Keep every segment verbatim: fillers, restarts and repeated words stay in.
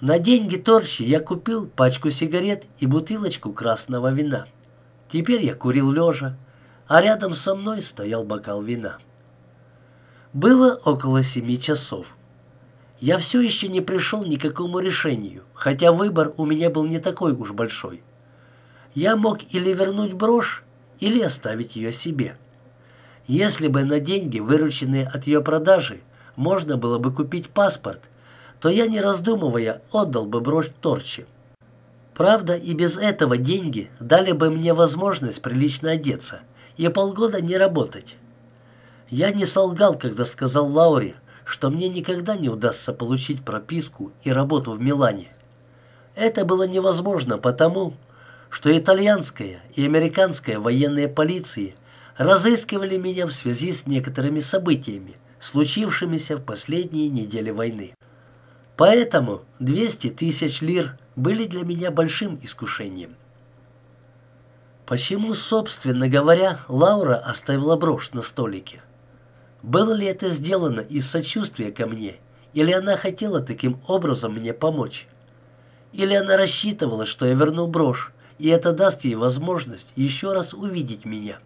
На деньги Торчи я купил пачку сигарет и бутылочку красного вина. Теперь я курил лежа, а рядом со мной стоял бокал вина. Было около семи часов. Я все еще не пришел ни к какому решению, хотя выбор у меня был не такой уж большой. Я мог или вернуть брошь, или оставить ее себе. Если бы на деньги, вырученные от ее продажи, можно было бы купить паспорт, то я, не раздумывая, отдал бы брошь Торчи. Правда, и без этого деньги дали бы мне возможность прилично одеться и полгода не работать. Я не солгал, когда сказал Лауре, что мне никогда не удастся получить прописку и работу в Милане. Это было невозможно потому, что итальянская и американская военные полиции разыскивали меня в связи с некоторыми событиями, случившимися в последние недели войны. Поэтому двести тысяч лир были для меня большим искушением. Почему, собственно говоря, Лаура оставила брошь на столике? Было ли это сделано из сочувствия ко мне, или она хотела таким образом мне помочь? Или она рассчитывала, что я верну брошь, и это даст ей возможность еще раз увидеть меня?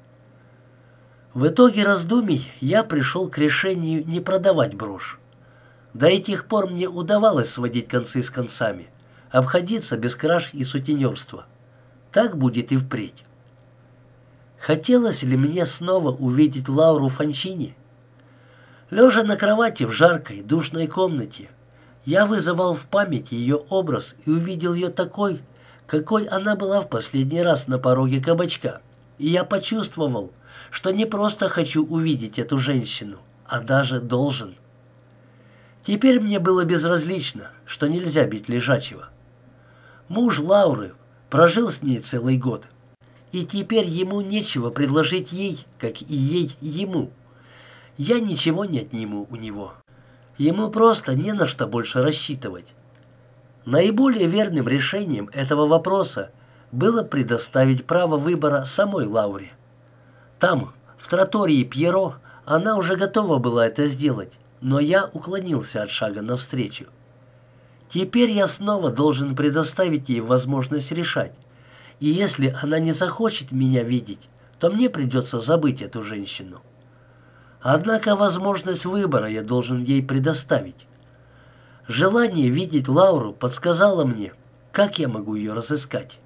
В итоге раздумий я пришел к решению не продавать брошь. До этих пор мне удавалось сводить концы с концами, обходиться без краж и сутенерства. Так будет и впредь. Хотелось ли мне снова увидеть Лауру Фончини? Лежа на кровати в жаркой, душной комнате, я вызывал в памяти ее образ и увидел ее такой, какой она была в последний раз на пороге кабачка. И я почувствовал, что не просто хочу увидеть эту женщину, а даже должен. Теперь мне было безразлично, что нельзя бить лежачего. Муж Лауры прожил с ней целый год, и теперь ему нечего предложить ей, как и ей ему. Я ничего не отниму у него. Ему просто не на что больше рассчитывать. Наиболее верным решением этого вопроса было предоставить право выбора самой Лауре. Там, в тротории Пьеро, она уже готова была это сделать, но я уклонился от шага навстречу. Теперь я снова должен предоставить ей возможность решать, и если она не захочет меня видеть, то мне придется забыть эту женщину. Однако возможность выбора я должен ей предоставить. Желание видеть Лауру подсказало мне, как я могу ее разыскать.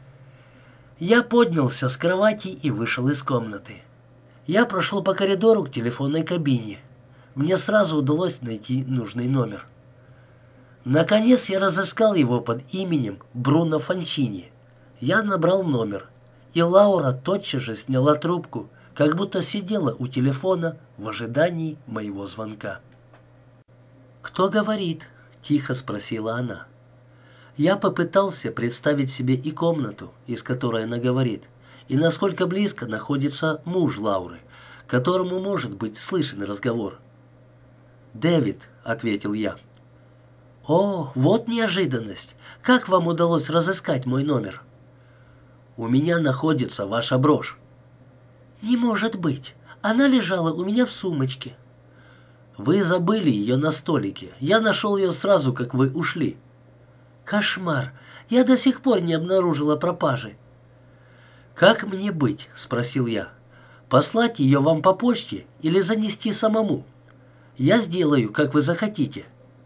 Я поднялся с кровати и вышел из комнаты. Я прошел по коридору к телефонной кабине. Мне сразу удалось найти нужный номер. Наконец я разыскал его под именем Бруно Фончини. Я набрал номер, и Лаура тотчас же сняла трубку, как будто сидела у телефона в ожидании моего звонка. «Кто говорит?» — тихо спросила она. Я попытался представить себе и комнату, из которой она говорит, и насколько близко находится муж Лауры, которому может быть слышен разговор. «Дэвид», — ответил я. «О, вот неожиданность! Как вам удалось разыскать мой номер?» «У меня находится ваша брошь». «Не может быть! Она лежала у меня в сумочке». «Вы забыли ее на столике. Я нашел ее сразу, как вы ушли». «Кошмар! Я до сих пор не обнаружила пропажи». «Как мне быть?» — спросил я. «Послать ее вам по почте или занести самому? Я сделаю, как вы захотите».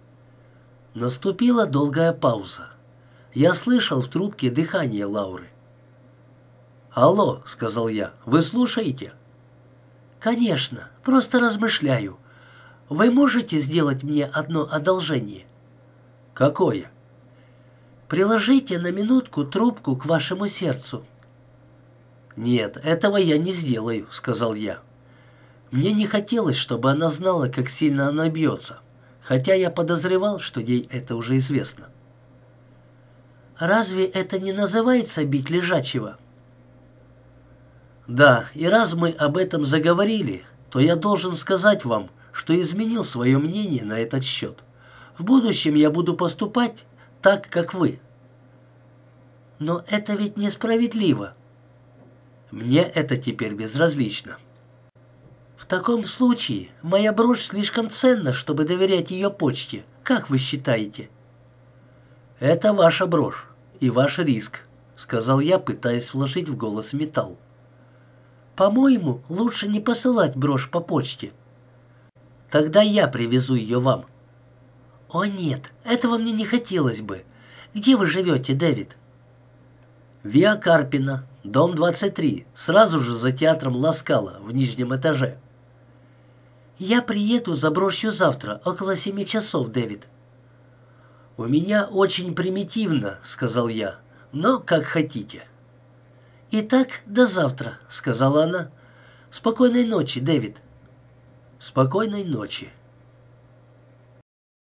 Наступила долгая пауза. Я слышал в трубке дыхание Лауры. «Алло», — сказал я, — «вы слушаете?» «Конечно, просто размышляю. Вы можете сделать мне одно одолжение?» «Какое?» «Приложите на минутку трубку к вашему сердцу». «Нет, этого я не сделаю», — сказал я. Мне не хотелось, чтобы она знала, как сильно она бьется, хотя я подозревал, что ей это уже известно. «Разве это не называется бить лежачего?» «Да, и раз мы об этом заговорили, то я должен сказать вам, что изменил свое мнение на этот счет. В будущем я буду поступать так, как вы». «Но это ведь несправедливо». «Мне это теперь безразлично». «В таком случае моя брошь слишком ценна, чтобы доверять ее почте. Как вы считаете?» «Это ваша брошь и ваш риск», — сказал я, пытаясь вложить в голос металл. «По-моему, лучше не посылать брошь по почте». «Тогда я привезу ее вам». «О нет, этого мне не хотелось бы. Где вы живете, Дэвид?» «Виа Карпина, дом двадцать три, сразу же за театром Ла Скала в нижнем этаже». «Я приеду за брошью завтра, около семи часов, Дэвид». «У меня очень примитивно», — сказал я, — «но как хотите». «Итак, до завтра», — сказала она. «Спокойной ночи, Дэвид». «Спокойной ночи».